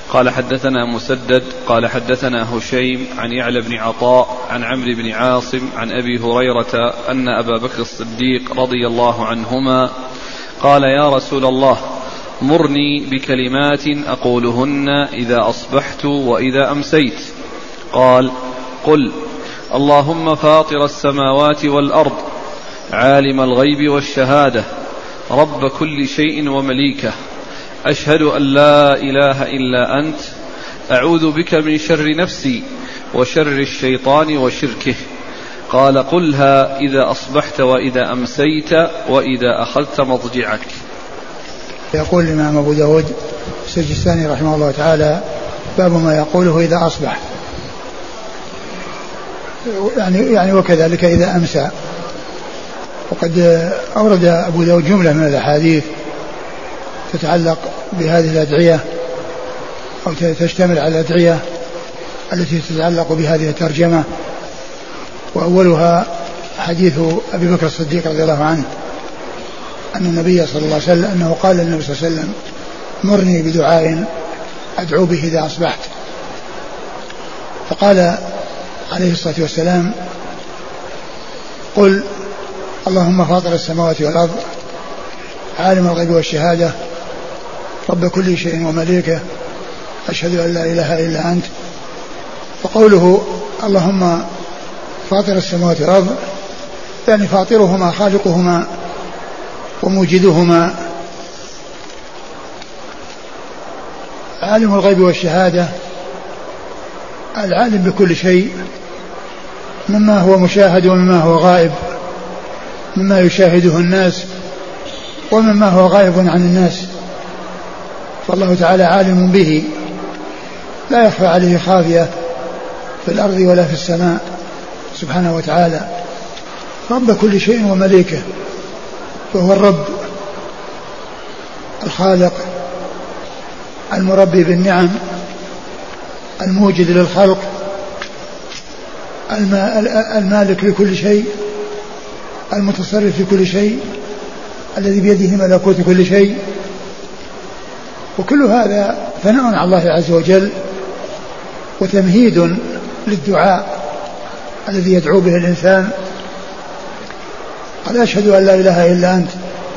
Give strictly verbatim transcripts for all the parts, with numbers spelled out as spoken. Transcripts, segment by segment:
قال حدثنا مسدد قال حدثنا هشيم عن يعلى بن عطاء عن عمرو بن عاصم عن أبي هريرة أن أبا بكر الصديق رضي الله عنهما قال يا رسول الله مرني بكلمات أقولهن إذا أصبحت وإذا أمسيت. قال قل اللهم فاطر السماوات والأرض عالم الغيب والشهادة رب كل شيء ومليكه أشهد أن لا إله إلا أنت أعوذ بك من شر نفسي وشر الشيطان وشركه. قال قلها إذا أصبحت وإذا أمسيت وإذا أخذت مضجعك. يقول الإمام أبو داود السجستاني رحمه الله تعالى باب ما يقوله إذا أصبح، يعني, يعني وكذلك إذا أمسى. وقد أورد أبو داود جملة من الأحاديث تتعلق بهذه الأدعية أو تشتمل على الأدعية التي تتعلق بهذه الترجمة، وأولها حديث أبي بكر الصديق رضي الله عنه أن النبي صلى الله عليه وسلم أنه قال للنبي صلى الله عليه وسلم مرني بدعاء أدعو به إذا أصبحت، فقال عليه الصلاة والسلام قل اللهم فاطر السماوات والأرض عالم الغيب والشهادة رب كل شيء ومليكه أشهد أن لا إله إلا أنت. فقوله اللهم فاطر السماوات والأرض يعني فاطرهما خالقهما وموجدهما، عالم الغيب والشهادة العالم بكل شيء مما هو مشاهد ومما هو غائب، مما يشاهده الناس ومما هو غائب عن الناس، فالله تعالى عالم به لا يخفى عليه خافية في الأرض ولا في السماء سبحانه وتعالى، رب كل شيء ومليكه، فهو الرب الخالق المربي بالنعم الموجد للخلق المالك لكل شيء المتصرف في كل شيء الذي بيده ملكوت كل شيء. وكل هذا ثناء على الله عز وجل وتمهيد للدعاء الذي يدعو به الإنسان. قال أشهد أن لا إله إلا أنت،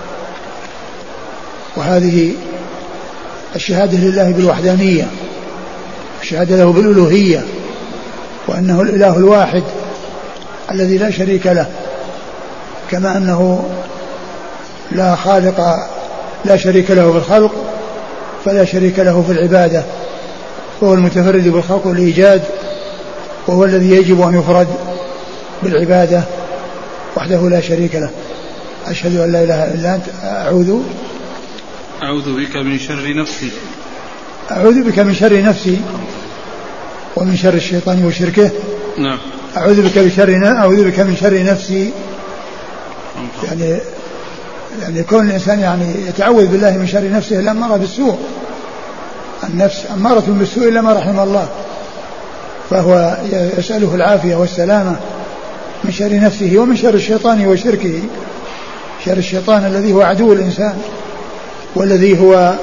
وهذه الشهادة لله بالوحدانية، الشهادة له بالألوهية، وأنه الإله الواحد الذي لا شريك له، كما أنه لا خالق لا شريك له في الخلق فلا شريك له في العبادة، وهو المتفرد بالخلق والإيجاد، وهو الذي يجب أن يفرد بالعبادة وحده لا شريك له. أشهد أن لا إله إلا أنت أعوذ أعوذ بك من شر نفسي أعوذ بك من شر نفسي ومن شر الشيطان وشركه. نعم. أعوذ بك من شر أعوذ بك من شر نفسي، يعني يعني يكون الإنسان يعني يتعوذ بالله من شر نفسه الأمارة بالسوء، النفس أمارة بالسوء إلا ما رحم الله، فهو يسأله العافية والسلامة من شر نفسه ومن شر الشيطان وشركه، شر الشيطان الذي هو عدو الإنسان والذي هو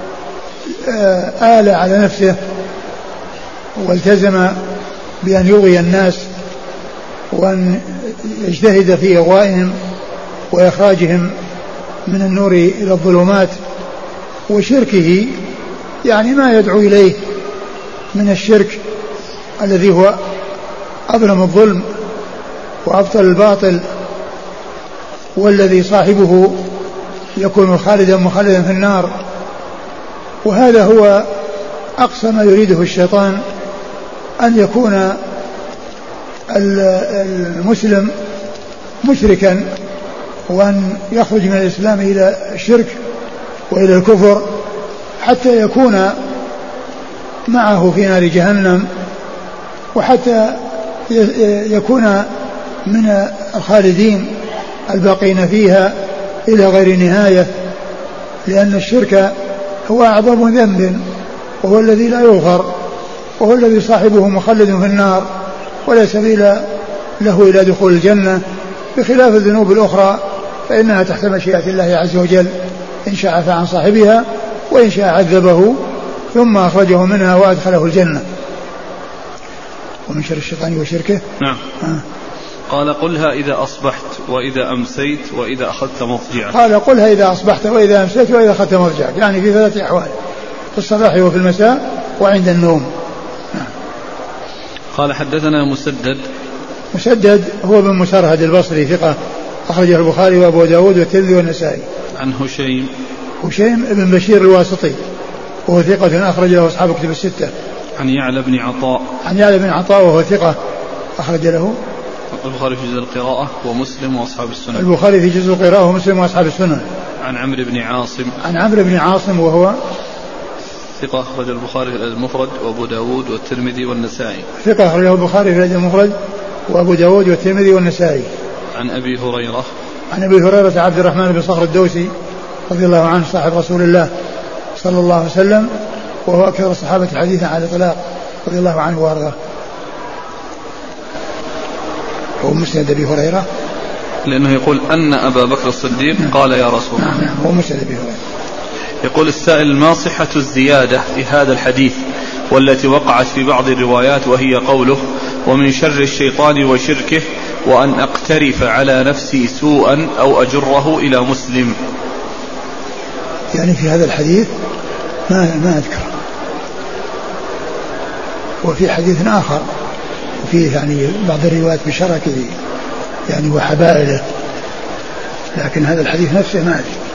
آل على نفسه والتزم بأن يغوي الناس وأن يجتهد في إغوائهم وإخراجهم من النور إلى الظلمات، وشركه يعني ما يدعو إليه من الشرك الذي هو أظلم الظلم وأبطل الباطل، والذي صاحبه يكون خالدا مخلدا في النار. وهذا هو أقصى ما يريده الشيطان، أن يكون المسلم مشركا وأن يخرج من الإسلام إلى الشرك وإلى الكفر حتى يكون معه في نار جهنم، وحتى يكون من الخالدين الباقين فيها إلى غير نهاية، لأن الشرك هو أعظم ذنب وهو الذي لا يغفر، وهو الذي صاحبه مخلد في النار ولا سبيل له إلى دخول الجنة، بخلاف الذنوب الأخرى فإنها تحت مشيئة الله عز وجل، إن شاء عفى عن صاحبها وإن شاء عذبه ثم أخرجه منها وأدخله الجنة. ومن شر الشيطان وشركه. نعم. آه. قال قلها إذا أصبحت وإذا أمسيت وإذا أخذت مضجعك. قال قلها إذا أصبحت وإذا أمسيت وإذا أخذت مضجعك، يعني في ثلاث أحوال، في الصباح وفي المساء وعند النوم. نعم. قال حدثنا مسدد. مسدد هو بن مسرهد البصري ثقة أخرجه البخاري وأبو داود والترمذي والنسائي. عن هشيم. هشيم بن بشير الواسطي وهو ثقة أخرج له أصحاب كتب الستة. عن يعلى بن عطاء. عن يعلى بن عطاء وهو ثقة أخرج له البخاري في جزء القراءة ومسلم وأصحاب السنن. البخاري في جزء القراءة ومسلم وأصحاب السنن. عن عمرو بن عاصم. عن عمرو بن عاصم وهو ثقة أخرج البخاري في المفرد وأبو داود والترمذي والنسائي. ثقة أخرجه البخاري في المفرد وأبو داود والترمذي والنسائي. عن أبي هريرة. عن أبي هريرة عبد الرحمن بن صخر الدوسي رضي الله عنه صاحب رسول الله صلى الله عليه وسلم، وهو أكثر الصحابة حديثا على الإطلاق رضي الله عنه وأرضاه. هو مسند أبي هريرة لأنه يقول أن أبا بكر الصديق قال يا رسول الله. نعم هو مسند أبي هريرة. يقول السائل: ما صحة الزيادة في هذا الحديث والتي وقعت في بعض الروايات وهي قوله ومن شر الشيطان وشركه وأن أقترف على نفسي سوءا أو أجره إلى مسلم؟ يعني في هذا الحديث ما ما أذكر. وفي حديث آخر وفيه يعني بعض الروايات بشركه يعني وحبائله، لكن هذا الحديث نفسه ما أذكر.